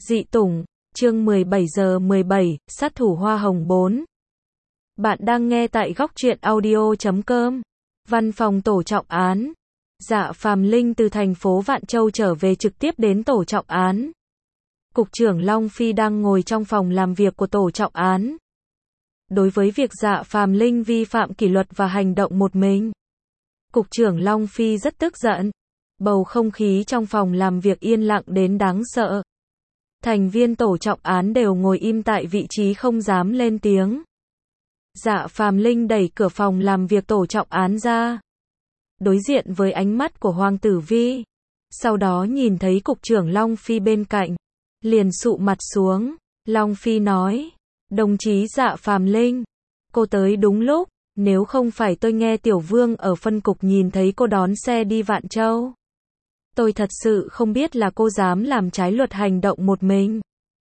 Dị Tủng, chương 17 giờ 17, sát thủ hoa hồng 4. Bạn đang nghe tại góc truyện audio.com. Văn phòng tổ trọng án. Dạ Phàm Linh từ thành phố Vạn Châu trở về trực tiếp đến tổ trọng án. Cục trưởng Long Phi đang ngồi trong phòng làm việc của tổ trọng án. Đối với việc Dạ Phàm Linh vi phạm kỷ luật và hành động một mình, Cục trưởng Long Phi rất tức giận. Bầu không khí trong phòng làm việc yên lặng đến đáng sợ. Thành viên tổ trọng án đều ngồi im tại vị trí không dám lên tiếng. Dạ Phàm Linh đẩy cửa phòng làm việc tổ trọng án ra, đối diện với ánh mắt của Hoàng Tử Vi. Sau đó nhìn thấy cục trưởng Long Phi bên cạnh, liền sụ mặt xuống. Long Phi nói: "Đồng chí Dạ Phàm Linh, cô tới đúng lúc, nếu không phải tôi nghe Tiểu Vương ở phân cục nhìn thấy cô đón xe đi Vạn Châu, tôi thật sự không biết là cô dám làm trái luật hành động một mình.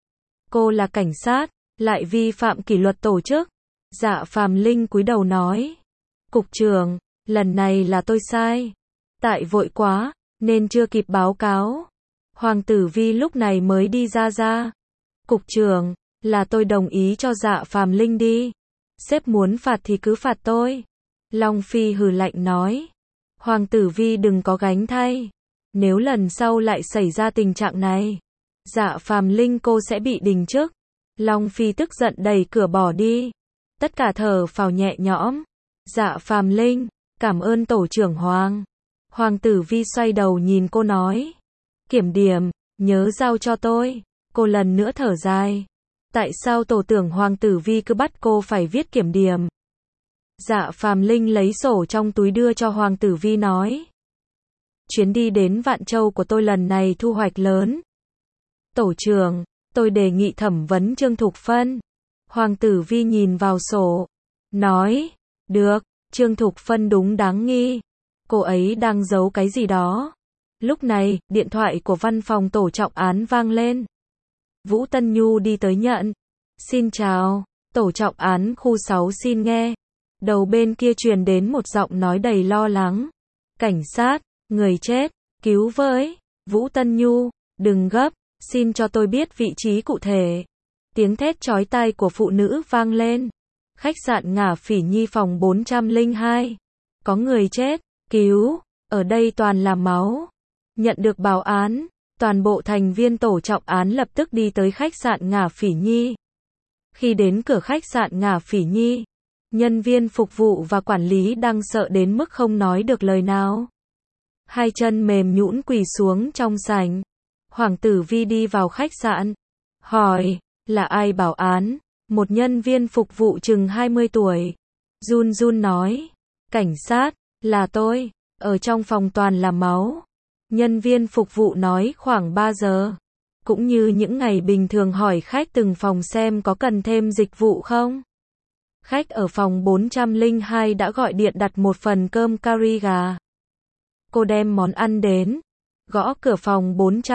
Cô là cảnh sát, lại vi phạm kỷ luật tổ chức." Dạ Phàm Linh cúi đầu nói: "Cục trưởng, lần này là tôi sai. Tại vội quá, nên chưa kịp báo cáo." Hoàng Tử Vi lúc này mới đi ra. "Cục trưởng, là tôi đồng ý cho Dạ Phàm Linh đi. Sếp muốn phạt thì cứ phạt tôi." Long Phi hừ lạnh nói. "Hoàng Tử Vi đừng có gánh thay. Nếu lần sau lại xảy ra tình trạng này, Dạ Phàm Linh cô sẽ bị đình chức." Long Phi tức giận đẩy cửa bỏ đi. Tất cả thở phào nhẹ nhõm. "Dạ Phàm Linh, cảm ơn tổ trưởng Hoàng." Hoàng Tử Vi xoay đầu nhìn cô nói: "Kiểm điểm, nhớ giao cho tôi." Cô lần nữa thở dài. Tại sao tổ trưởng Hoàng Tử Vi cứ bắt cô phải viết kiểm điểm? Dạ Phàm Linh lấy sổ trong túi đưa cho Hoàng Tử Vi nói: "Chuyến đi đến Vạn Châu của tôi lần này thu hoạch lớn. Tổ trưởng, tôi đề nghị thẩm vấn Trương Thục Phân." Hoàng Tử Vi nhìn vào sổ, nói: "Được, Trương Thục Phân đúng đáng nghi. Cô ấy đang giấu cái gì đó." Lúc này, điện thoại của văn phòng tổ trọng án vang lên. Vũ Tân Nhu đi tới nhận. "Xin chào, tổ trọng án khu 6 xin nghe." Đầu bên kia truyền đến một giọng nói đầy lo lắng. "Cảnh sát, người chết, cứu với." "Vũ Tân Nhu, đừng gấp, xin cho tôi biết vị trí cụ thể." Tiếng thét chói tai của phụ nữ vang lên. "Khách sạn Ngả Phỉ Nhi phòng 402. Có người chết, cứu, ở đây toàn là máu." Nhận được báo án, toàn bộ thành viên tổ trọng án lập tức đi tới khách sạn Ngả Phỉ Nhi. Khi đến cửa khách sạn Ngả Phỉ Nhi, nhân viên phục vụ và quản lý đang sợ đến mức không nói được lời nào. Hai chân mềm nhũn quỳ xuống trong sảnh. Hoàng Tử Vi đi vào khách sạn, hỏi: "Là ai bảo án?" Một nhân viên phục vụ chừng 20 tuổi, run run nói: "Cảnh sát, là tôi, ở trong phòng toàn là máu." Nhân viên phục vụ nói khoảng 3 giờ. Cũng như những ngày bình thường hỏi khách từng phòng xem có cần thêm dịch vụ không. Khách ở phòng 402 đã gọi điện đặt một phần cơm cari gà. Cô đem món ăn đến, gõ cửa phòng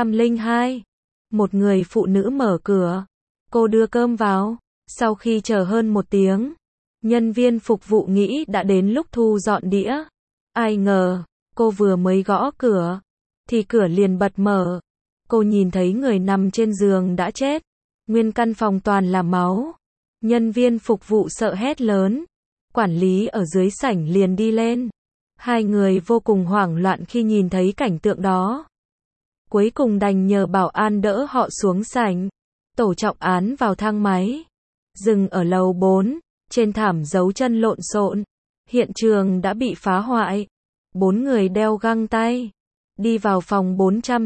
402. Một người phụ nữ mở cửa. Cô đưa cơm vào. Sau khi chờ hơn 1 tiếng, nhân viên phục vụ nghĩ đã đến lúc thu dọn đĩa. Ai ngờ, cô vừa mới gõ cửa, thì cửa liền bật mở. Cô nhìn thấy người nằm trên giường đã chết. Nguyên căn phòng toàn là máu. Nhân viên phục vụ sợ hét lớn. Quản lý ở dưới sảnh liền đi lên. Hai người vô cùng hoảng loạn khi nhìn thấy cảnh tượng đó. Cuối cùng đành nhờ bảo an đỡ họ xuống sảnh. Tổ trọng án vào thang máy, dừng ở lầu 4, trên thảm dấu chân lộn xộn. Hiện trường đã bị phá hoại. 4 người đeo găng tay, đi vào phòng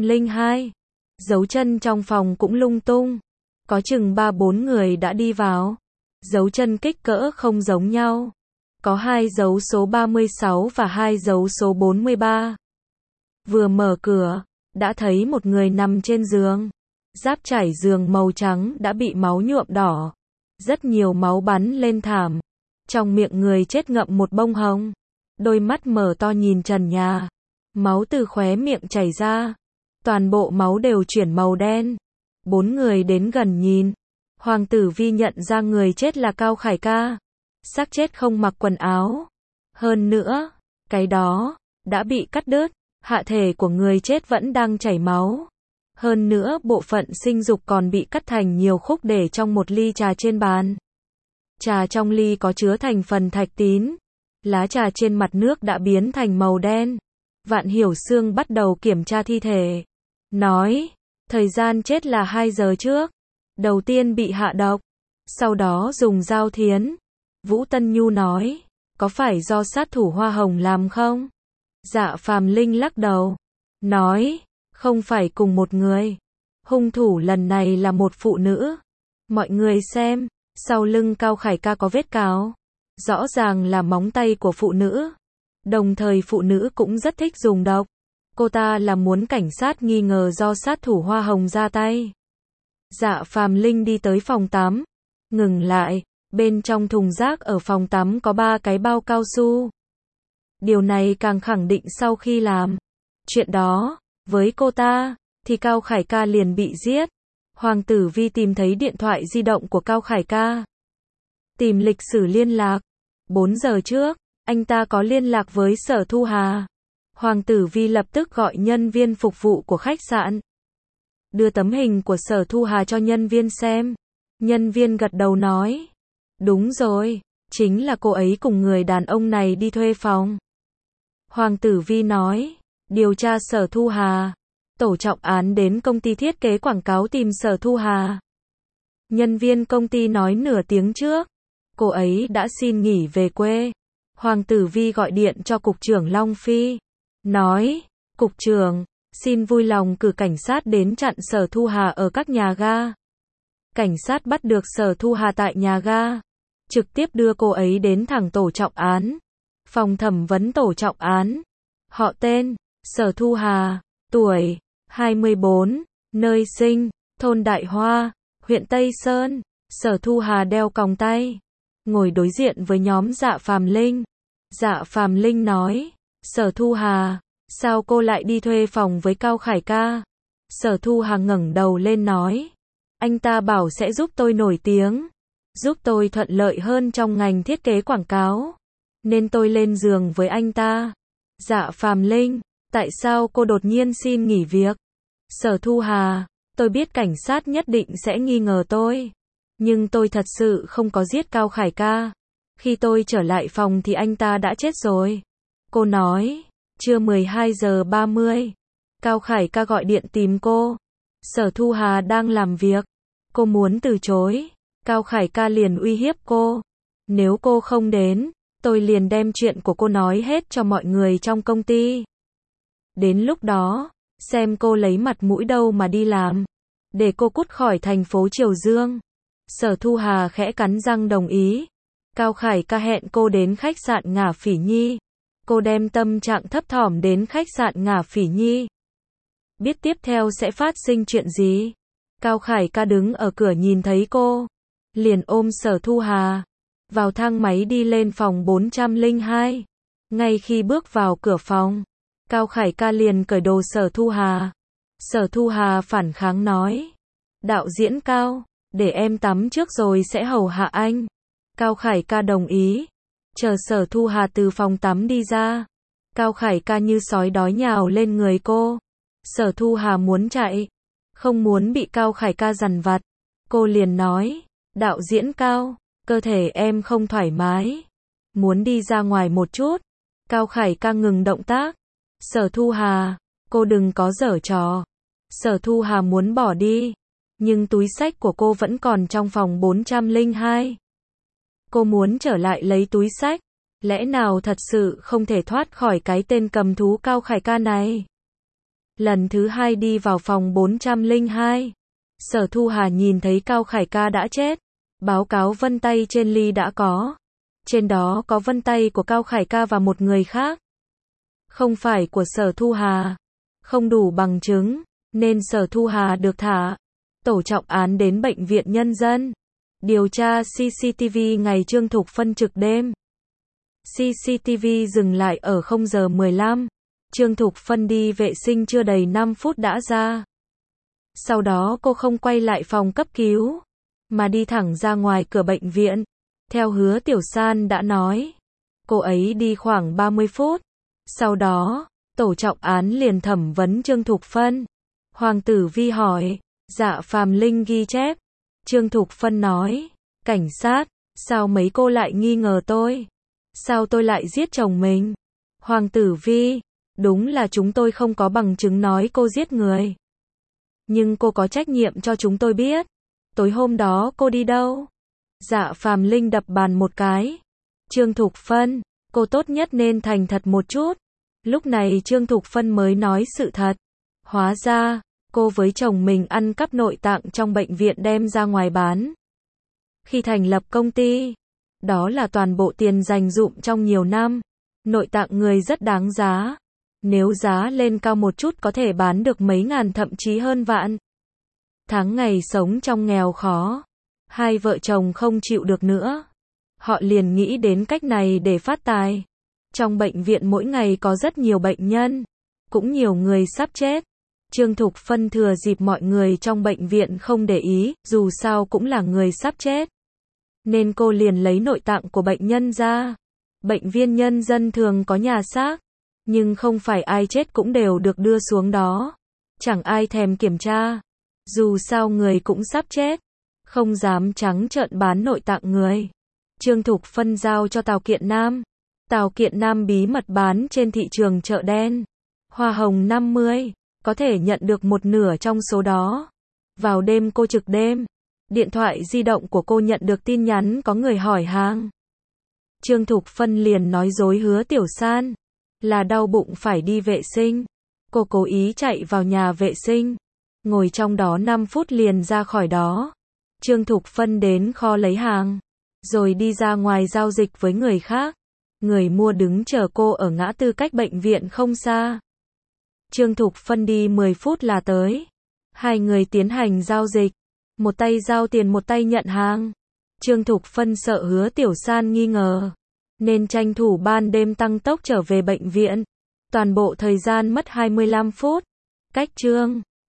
402. Dấu chân trong phòng cũng lung tung. Có chừng 3-4 người đã đi vào. Dấu chân kích cỡ không giống nhau. Có 2 dấu số 36 và 2 dấu số 43. Vừa mở cửa, đã thấy một người nằm trên giường. Giáp trải giường màu trắng đã bị máu nhuộm đỏ. Rất nhiều máu bắn lên thảm. Trong miệng người chết ngậm một bông hồng. Đôi mắt mở to nhìn trần nhà. Máu từ khóe miệng chảy ra. Toàn bộ máu đều chuyển màu đen. 4 người đến gần nhìn. Hoàng Tử Vi nhận ra người chết là Cao Khải Ca. Xác chết không mặc quần áo. Hơn nữa, cái đó đã bị cắt đứt. Hạ thể của người chết vẫn đang chảy máu. Hơn nữa bộ phận sinh dục còn bị cắt thành nhiều khúc để trong một ly trà trên bàn. Trà trong ly có chứa thành phần thạch tín. Lá trà trên mặt nước đã biến thành màu đen. Vạn Hiểu Xương bắt đầu kiểm tra thi thể. Nói, thời gian chết là 2 giờ trước. Đầu tiên bị hạ độc, sau đó dùng dao thiến. Vũ Tân Nhu nói, có phải do sát thủ Hoa Hồng làm không? Dạ Phàm Linh lắc đầu, nói, không phải cùng một người. Hung thủ lần này là một phụ nữ. Mọi người xem, sau lưng Cao Khải Ca có vết cào. Rõ ràng là móng tay của phụ nữ. Đồng thời phụ nữ cũng rất thích dùng độc. Cô ta là muốn cảnh sát nghi ngờ do sát thủ Hoa Hồng ra tay. Dạ Phàm Linh đi tới phòng tắm. Ngừng lại, bên trong thùng rác ở phòng tắm có 3 cái bao cao su. Điều này càng khẳng định sau khi làm chuyện đó với cô ta, thì Cao Khải Ca liền bị giết. Hoàng Tử Vi tìm thấy điện thoại di động của Cao Khải Ca. Tìm lịch sử liên lạc. 4 giờ trước, anh ta có liên lạc với Sở Thu Hà. Hoàng Tử Vi lập tức gọi nhân viên phục vụ của khách sạn. Đưa tấm hình của Sở Thu Hà cho nhân viên xem. Nhân viên gật đầu nói. Đúng rồi, chính là cô ấy cùng người đàn ông này đi thuê phòng. Hoàng Tử Vi nói. Điều tra Sở Thu Hà. Tổ trọng án đến công ty thiết kế quảng cáo tìm Sở Thu Hà. Nhân viên công ty nói nửa tiếng trước, cô ấy đã xin nghỉ về quê. Hoàng Tử Vi gọi điện cho Cục trưởng Long Phi. Nói, Cục trưởng, xin vui lòng cử cảnh sát đến chặn Sở Thu Hà ở các nhà ga. Cảnh sát bắt được Sở Thu Hà tại nhà ga. Trực tiếp đưa cô ấy đến thẳng tổ trọng án. Phòng thẩm vấn tổ trọng án. Họ tên, Sở Thu Hà, tuổi, 24, nơi sinh, thôn Đại Hoa, huyện Tây Sơn. Sở Thu Hà đeo còng tay, ngồi đối diện với nhóm Dạ Phàm Linh. Dạ Phàm Linh nói, Sở Thu Hà, sao cô lại đi thuê phòng với Cao Khải Ca? Sở Thu Hà ngẩng đầu lên nói, anh ta bảo sẽ giúp tôi nổi tiếng, giúp tôi thuận lợi hơn trong ngành thiết kế quảng cáo, nên tôi lên giường với anh ta. Dạ Phàm Linh, tại sao cô đột nhiên xin nghỉ việc? Sở Thu Hà, tôi biết cảnh sát nhất định sẽ nghi ngờ tôi, nhưng tôi thật sự không có giết Cao Khải Ca. Khi tôi trở lại phòng thì anh ta đã chết rồi. Cô nói, trưa 12 giờ 30, Cao Khải Ca gọi điện tìm cô. Sở Thu Hà đang làm việc. Cô muốn từ chối. Cao Khải Ca liền uy hiếp cô. Nếu cô không đến, tôi liền đem chuyện của cô nói hết cho mọi người trong công ty. Đến lúc đó, xem cô lấy mặt mũi đâu mà đi làm. Để cô cút khỏi thành phố Triều Dương. Sở Thu Hà khẽ cắn răng đồng ý. Cao Khải Ca hẹn cô đến khách sạn Ngả Phỉ Nhi. Cô đem tâm trạng thấp thỏm đến khách sạn Ngả Phỉ Nhi. Biết tiếp theo sẽ phát sinh chuyện gì. Cao Khải Ca đứng ở cửa nhìn thấy cô, liền ôm Sở Thu Hà, vào thang máy đi lên phòng 402. Ngay khi bước vào cửa phòng, Cao Khải Ca liền cởi đồ Sở Thu Hà. Sở Thu Hà phản kháng nói, đạo diễn Cao, để em tắm trước rồi sẽ hầu hạ anh. Cao Khải Ca đồng ý. Chờ Sở Thu Hà từ phòng tắm đi ra, Cao Khải Ca như sói đói nhào lên người cô. Sở Thu Hà muốn chạy, không muốn bị Cao Khải Ca dằn vặt. Cô liền nói, đạo diễn Cao, cơ thể em không thoải mái, muốn đi ra ngoài một chút. Cao Khải Ca ngừng động tác. Sở Thu Hà, cô đừng có giở trò. Sở Thu Hà muốn bỏ đi, nhưng túi xách của cô vẫn còn trong phòng 402. Cô muốn trở lại lấy túi xách. Lẽ nào thật sự không thể thoát khỏi cái tên cầm thú Cao Khải Ca này? Lần thứ 2 đi vào phòng 402. Sở Thu Hà nhìn thấy Cao Khải Ca đã chết. Báo cáo vân tay trên ly đã có. Trên đó có vân tay của Cao Khải Ca và một người khác. Không phải của Sở Thu Hà. Không đủ bằng chứng, nên Sở Thu Hà được thả. Tổ trọng án đến bệnh viện nhân dân. Điều tra CCTV ngày Trương Thục Phân trực đêm. CCTV dừng lại ở 0 giờ 15. Trương Thục Phân đi vệ sinh chưa đầy 5 phút đã ra. Sau đó cô không quay lại phòng cấp cứu, mà đi thẳng ra ngoài cửa bệnh viện. Theo Hứa Tiểu San đã nói, cô ấy đi khoảng 30 phút. Sau đó, tổ trọng án liền thẩm vấn Trương Thục Phân. Hoàng Tử Vi hỏi. Dạ Phàm Linh ghi chép. Trương Thục Phân nói. Cảnh sát, sao mấy cô lại nghi ngờ tôi? Sao tôi lại giết chồng mình? Hoàng Tử Vi. Đúng là chúng tôi không có bằng chứng nói cô giết người. Nhưng cô có trách nhiệm cho chúng tôi biết. Tối hôm đó cô đi đâu? Dạ Phàm Linh đập bàn một cái. Trương Thục Phân, cô tốt nhất nên thành thật một chút. Lúc này Trương Thục Phân mới nói sự thật. Hóa ra, cô với chồng mình ăn cắp nội tạng trong bệnh viện đem ra ngoài bán. Khi thành lập công ty, đó là toàn bộ tiền dành dụm trong nhiều năm. Nội tạng người rất đáng giá. Nếu giá lên cao một chút có thể bán được mấy ngàn thậm chí hơn vạn. Tháng ngày sống trong nghèo khó. Hai vợ chồng không chịu được nữa. Họ liền nghĩ đến cách này để phát tài. Trong bệnh viện mỗi ngày có rất nhiều bệnh nhân. Cũng nhiều người sắp chết. Trương Thục Phân thừa dịp mọi người trong bệnh viện không để ý, dù sao cũng là người sắp chết. Nên cô liền lấy nội tạng của bệnh nhân ra. Bệnh viện nhân dân thường có nhà xác. Nhưng không phải ai chết cũng đều được đưa xuống đó. Chẳng ai thèm kiểm tra. Dù sao người cũng sắp chết. Không dám trắng trợn bán nội tạng người. Trương Thục Phân giao cho Tào Kiện Nam. Tào Kiện Nam bí mật bán trên thị trường chợ đen. Hoa hồng 50. Có thể nhận được một nửa trong số đó. Vào đêm cô trực đêm. Điện thoại di động của cô nhận được tin nhắn có người hỏi hàng. Trương Thục Phân liền nói dối hứa Tiểu San. Là đau bụng phải đi vệ sinh. Cô cố ý chạy vào nhà vệ sinh. Ngồi trong đó 5 phút liền ra khỏi đó. Trương Thục Phân đến kho lấy hàng. Rồi đi ra ngoài giao dịch với người khác. Người mua đứng chờ cô ở ngã tư cách bệnh viện không xa. Trương Thục Phân đi 10 phút là tới. Hai người tiến hành giao dịch. Một tay giao tiền một tay nhận hàng. Trương Thục Phân sợ hứa Tiểu San nghi ngờ. Nên tranh thủ ban đêm tăng tốc trở về bệnh viện. Toàn bộ thời gian mất 25 phút. Cách Trương